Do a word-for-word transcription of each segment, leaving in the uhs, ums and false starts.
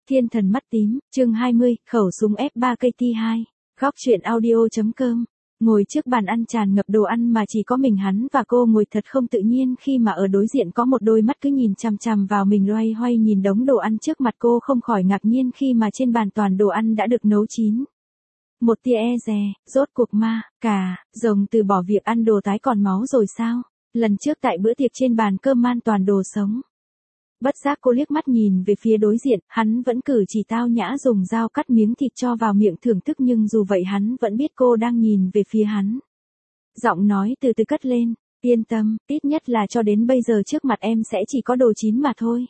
Thiên thần mắt tím, chương hai mươi, khẩu súng F ba K T hai. Góc truyện audio.com. Ngồi trước bàn ăn tràn ngập đồ ăn mà chỉ có mình hắn và cô ngồi thật không tự nhiên khi mà ở đối diện có một đôi mắt cứ nhìn chằm chằm vào mình loay hoay nhìn đống đồ ăn trước mặt cô, không khỏi ngạc nhiên khi mà trên bàn toàn đồ ăn đã được nấu chín. Một tia e dè, rốt cuộc ma, cà, rồng từ bỏ việc ăn đồ tái còn máu rồi sao? Lần trước tại bữa tiệc trên bàn cơm man toàn đồ sống. Bất giác cô liếc mắt nhìn về phía đối diện, hắn vẫn cử chỉ tao nhã dùng dao cắt miếng thịt cho vào miệng thưởng thức, nhưng dù vậy hắn vẫn biết cô đang nhìn về phía hắn. Giọng nói từ từ cất lên, yên tâm, ít nhất là cho đến bây giờ trước mặt em sẽ chỉ có đồ chín mà thôi.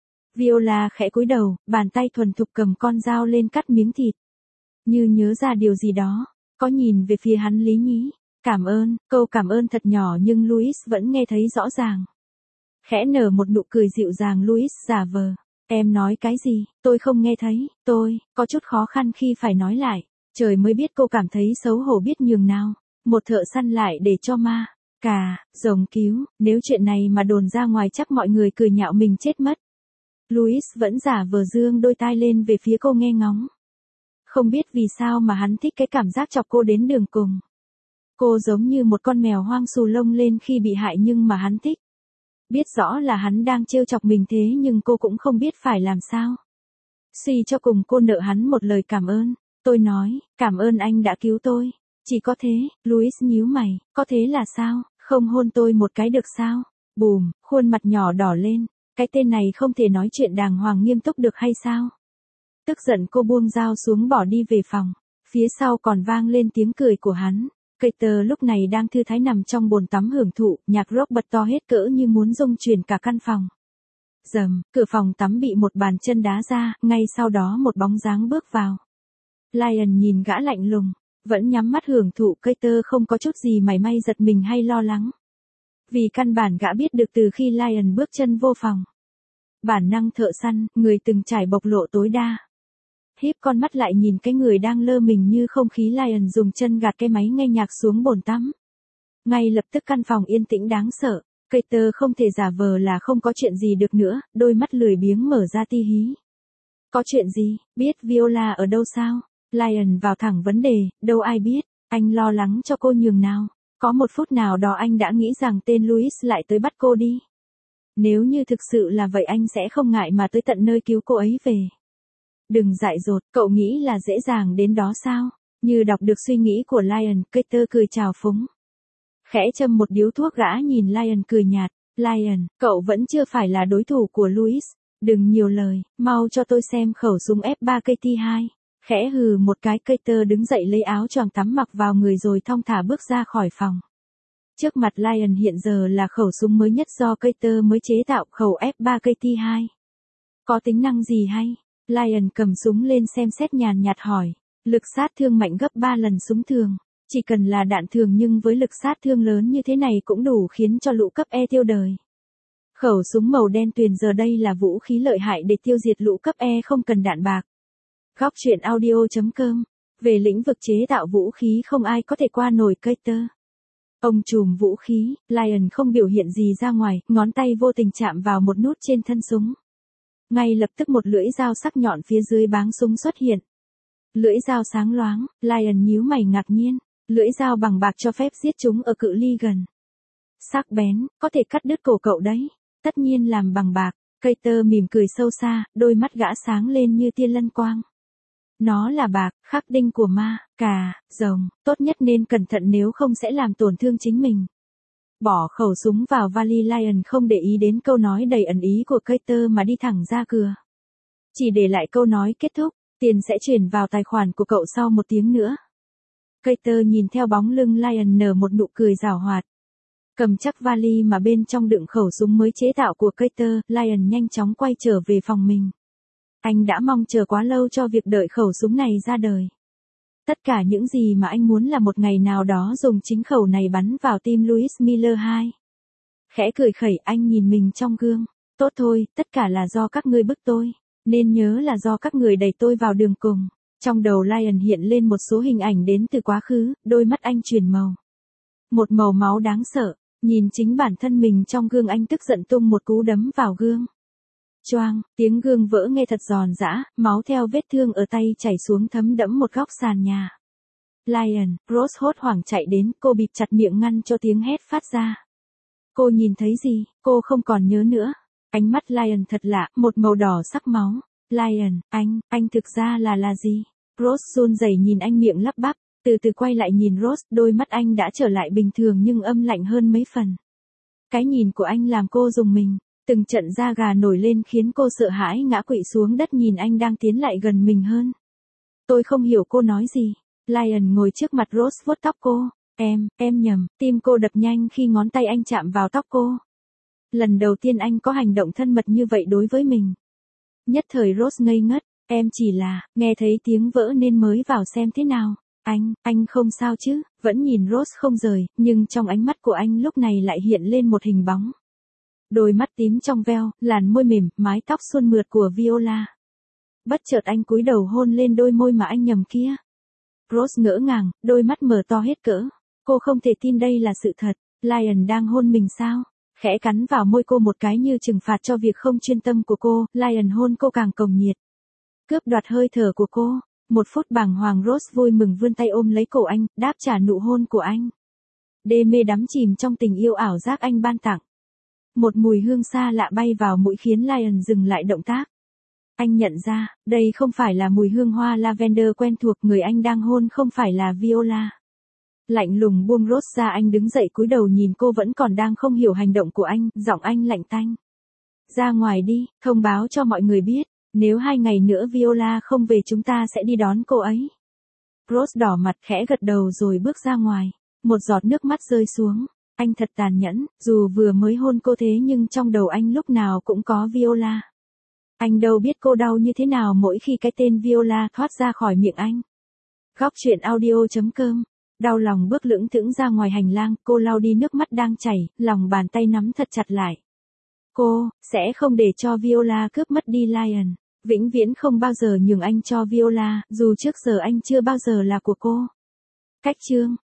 Viola khẽ cúi đầu, bàn tay thuần thục cầm con dao lên cắt miếng thịt. Như nhớ ra điều gì đó, có nhìn về phía hắn lý nhí. Cảm ơn, câu cảm ơn thật nhỏ nhưng Louis vẫn nghe thấy rõ ràng. Khẽ nở một nụ cười dịu dàng, Louis giả vờ. Em nói cái gì, tôi không nghe thấy, tôi, có chút khó khăn khi phải nói lại. Trời mới biết cô cảm thấy xấu hổ biết nhường nào. Một thợ săn lại để cho ma, cà, rồng cứu, nếu chuyện này mà đồn ra ngoài chắc mọi người cười nhạo mình chết mất. Louis vẫn giả vờ dương đôi tai lên về phía cô nghe ngóng. Không biết vì sao mà hắn thích cái cảm giác chọc cô đến đường cùng. Cô giống như một con mèo hoang xù lông lên khi bị hại nhưng mà hắn thích. Biết rõ là hắn đang trêu chọc mình thế nhưng cô cũng không biết phải làm sao. Suy cho cùng cô nợ hắn một lời cảm ơn. Tôi nói, cảm ơn anh đã cứu tôi. Chỉ có thế, Louis nhíu mày, có thế là sao, không hôn tôi một cái được sao? Bùm, khuôn mặt nhỏ đỏ lên, cái tên này không thể nói chuyện đàng hoàng nghiêm túc được hay sao? Tức giận cô buông dao xuống bỏ đi về phòng, phía sau còn vang lên tiếng cười của hắn. Carter lúc này đang thư thái nằm trong bồn tắm hưởng thụ, nhạc rock bật to hết cỡ như muốn rung chuyển cả căn phòng. Rầm, cửa phòng tắm bị một bàn chân đá ra, ngay sau đó một bóng dáng bước vào. Lion nhìn gã lạnh lùng, vẫn nhắm mắt hưởng thụ. Carter không có chút gì mảy may giật mình hay lo lắng. Vì căn bản gã biết được từ khi Lion bước chân vô phòng. Bản năng thợ săn, người từng trải bộc lộ tối đa. Híp con mắt lại nhìn cái người đang lơ mình như không khí. Lion dùng chân gạt cái máy nghe nhạc xuống bồn tắm. Ngay lập tức căn phòng yên tĩnh đáng sợ. Carter không thể giả vờ là không có chuyện gì được nữa, đôi mắt lười biếng mở ra ti hí. Có chuyện gì, biết Viola ở đâu sao? Lion vào thẳng vấn đề, đâu ai biết, anh lo lắng cho cô nhường nào. Có một phút nào đó anh đã nghĩ rằng tên Louis lại tới bắt cô đi. Nếu như thực sự là vậy anh sẽ không ngại mà tới tận nơi cứu cô ấy về. Đừng dại dột, cậu nghĩ là dễ dàng đến đó sao? Như đọc được suy nghĩ của Lion, Carter cười chào phúng. Khẽ châm một điếu thuốc, gã nhìn Lion cười nhạt. Lion, cậu vẫn chưa phải là đối thủ của Louis. Đừng nhiều lời, mau cho tôi xem khẩu súng F ba K T hai. Khẽ hừ một cái, Carter đứng dậy lấy áo choàng tắm mặc vào người rồi thong thả bước ra khỏi phòng. Trước mặt Lion hiện giờ là khẩu súng mới nhất do Carter mới chế tạo, khẩu F ba K T hai. Có tính năng gì hay? Lion cầm súng lên xem xét nhàn nhạt hỏi. Lực sát thương mạnh gấp ba lần súng thường. Chỉ cần là đạn thường nhưng với lực sát thương lớn như thế này cũng đủ khiến cho lũ cấp E tiêu đời. Khẩu súng màu đen tuyền giờ đây là vũ khí lợi hại để tiêu diệt lũ cấp E không cần đạn bạc. Góc truyện audio.com. Về lĩnh vực chế tạo vũ khí không ai có thể qua nổi Carter. Ông trùm vũ khí, Lion không biểu hiện gì ra ngoài, ngón tay vô tình chạm vào một nút trên thân súng. Ngay lập tức một lưỡi dao sắc nhọn phía dưới báng súng xuất hiện. Lưỡi dao sáng loáng, Lion nhíu mày ngạc nhiên. Lưỡi dao bằng bạc cho phép giết chúng ở cự ly gần. Sắc bén, có thể cắt đứt cổ cậu đấy. Tất nhiên làm bằng bạc. Carter mỉm cười sâu xa, đôi mắt gã sáng lên như tia lân quang. Nó là bạc, khắc đinh của ma, cà, rồng, tốt nhất nên cẩn thận nếu không sẽ làm tổn thương chính mình. Bỏ khẩu súng vào vali, Lion không để ý đến câu nói đầy ẩn ý của Carter mà đi thẳng ra cửa. Chỉ để lại câu nói kết thúc, tiền sẽ chuyển vào tài khoản của cậu sau một tiếng nữa. Carter nhìn theo bóng lưng Lion nở một nụ cười giảo hoạt. Cầm chắc vali mà bên trong đựng khẩu súng mới chế tạo của Carter, Lion nhanh chóng quay trở về phòng mình. Anh đã mong chờ quá lâu cho việc đợi khẩu súng này ra đời. Tất cả những gì mà anh muốn là một ngày nào đó dùng chính khẩu này bắn vào tim Louis Miller hai. Khẽ cười khẩy, anh nhìn mình trong gương. Tốt thôi, tất cả là do các ngươi bức tôi. Nên nhớ là do các người đẩy tôi vào đường cùng. Trong đầu Lion hiện lên một số hình ảnh đến từ quá khứ, đôi mắt anh chuyển màu. Một màu máu đáng sợ, nhìn chính bản thân mình trong gương anh tức giận tung một cú đấm vào gương. Choang, tiếng gương vỡ nghe thật giòn giã, máu theo vết thương ở tay chảy xuống thấm đẫm một góc sàn nhà. Lion, Rose hốt hoảng chạy đến, cô bịt chặt miệng ngăn cho tiếng hét phát ra. Cô nhìn thấy gì, cô không còn nhớ nữa. Ánh mắt Lion thật lạ, một màu đỏ sắc máu. Lion, anh, anh thực ra là là gì? Rose run rẩy nhìn anh miệng lắp bắp, từ từ quay lại nhìn Rose, đôi mắt anh đã trở lại bình thường nhưng âm lạnh hơn mấy phần. Cái nhìn của anh làm cô rùng mình, từng trận da gà nổi lên khiến cô sợ hãi ngã quỵ xuống đất nhìn anh đang tiến lại gần mình hơn. Tôi không hiểu cô nói gì. Lion ngồi trước mặt Rose vuốt tóc cô. Em, em nhầm, tim cô đập nhanh khi ngón tay anh chạm vào tóc cô. Lần đầu tiên anh có hành động thân mật như vậy đối với mình. Nhất thời Rose ngây ngất, em chỉ là, nghe thấy tiếng vỡ nên mới vào xem thế nào. Anh, anh không sao chứ, vẫn nhìn Rose không rời, nhưng trong ánh mắt của anh lúc này lại hiện lên một hình bóng. Đôi mắt tím trong veo, làn môi mềm, mái tóc suôn mượt của Viola. Bất chợt anh cúi đầu hôn lên đôi môi mà anh nhầm kia. Rose ngỡ ngàng, đôi mắt mở to hết cỡ. Cô không thể tin đây là sự thật. Lion đang hôn mình sao? Khẽ cắn vào môi cô một cái như trừng phạt cho việc không chuyên tâm của cô. Lion hôn cô càng cồng nhiệt. Cướp đoạt hơi thở của cô. Một phút bàng hoàng Rose vui mừng vươn tay ôm lấy cổ anh, đáp trả nụ hôn của anh. Đê mê đắm chìm trong tình yêu ảo giác anh ban tặng. Một mùi hương xa lạ bay vào mũi khiến Lion dừng lại động tác. Anh nhận ra, đây không phải là mùi hương hoa lavender quen thuộc, người anh đang hôn không phải là Viola. Lạnh lùng buông Rose ra, anh đứng dậy cúi đầu nhìn cô vẫn còn đang không hiểu hành động của anh, giọng anh lạnh tanh. Ra ngoài đi, thông báo cho mọi người biết, nếu hai ngày nữa Viola không về chúng ta sẽ đi đón cô ấy. Rose đỏ mặt khẽ gật đầu rồi bước ra ngoài, một giọt nước mắt rơi xuống. Anh thật tàn nhẫn, dù vừa mới hôn cô thế nhưng trong đầu anh lúc nào cũng có Viola. Anh đâu biết cô đau như thế nào mỗi khi cái tên Viola thoát ra khỏi miệng anh. Góc truyện audio chấm com. Đau lòng bước lững thững ra ngoài hành lang, cô lau đi nước mắt đang chảy, lòng bàn tay nắm thật chặt lại. Cô, sẽ không để cho Viola cướp mất đi Lion. Vĩnh viễn không bao giờ nhường anh cho Viola, dù trước giờ anh chưa bao giờ là của cô. Cách chương.